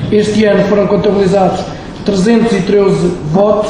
Este ano foram contabilizados 313 votos,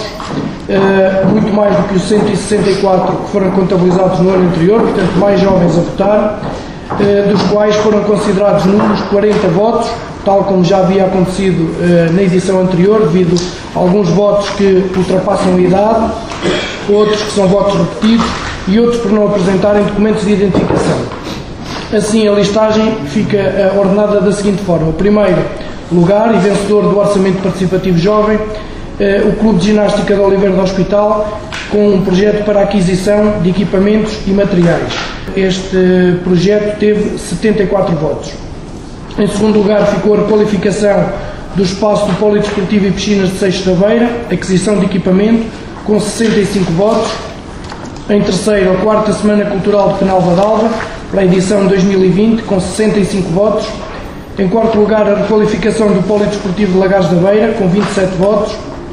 muito mais do que os 164 que foram contabilizados no ano anterior, portanto mais jovens a votar, dos quais foram considerados nulos 40 votos, tal como já havia acontecido na edição anterior, devido a alguns votos que ultrapassam a idade, outros que são votos repetidos e outros por não apresentarem documentos de identificação. Assim, a listagem fica ordenada da seguinte forma: o primeiro lugar e vencedor do Orçamento Participativo Jovem, o Clube de Ginástica de Oliveira do Hospital, com um projeto para a aquisição de equipamentos e materiais. Este projeto teve 74 votos. Em segundo lugar ficou a requalificação do espaço do Polidesportivo e Piscinas de Seixo da Beira, aquisição de equipamento, com 65 votos. Em terceiro, a quarta Semana Cultural de Penalva d'Alva, para a edição 2020, com 65 votos. Em quarto lugar, a requalificação do Polidesportivo de Lagares da Beira, com 27 votos.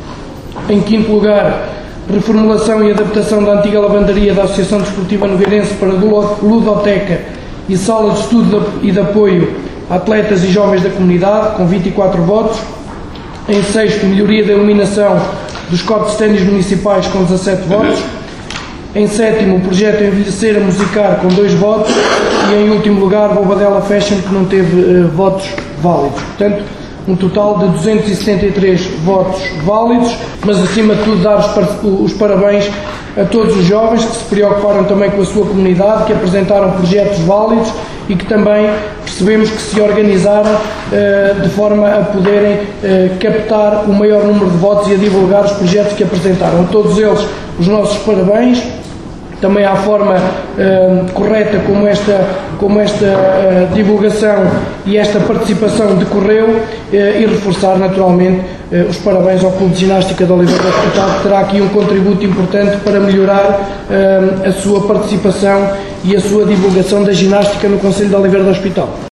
Em quinto lugar, reformulação e adaptação da antiga lavandaria da Associação Desportiva Nogueirense para ludoteca e sala de estudo e de apoio a atletas e jovens da comunidade, com 24 votos. Em sexto, melhoria da iluminação dos cortes de ténis municipais, com 17 votos. Em sétimo, o projeto Envelhecer a Musicar, com 2 votos. E em último lugar, Bobadela Fashion, que não teve votos válidos. Portanto, um total de 273 votos válidos, mas acima de tudo dar os parabéns a todos os jovens que se preocuparam também com a sua comunidade, que apresentaram projetos válidos e que também percebemos que se organizaram de forma a poderem captar o maior número de votos e a divulgar os projetos que apresentaram. A todos eles os nossos parabéns. Também à forma correta como esta divulgação e esta participação decorreu, e reforçar naturalmente os parabéns ao Clube de Ginástica de Oliveira do Hospital, que terá aqui um contributo importante para melhorar a sua participação e a sua divulgação da ginástica no Concelho de Oliveira do Hospital.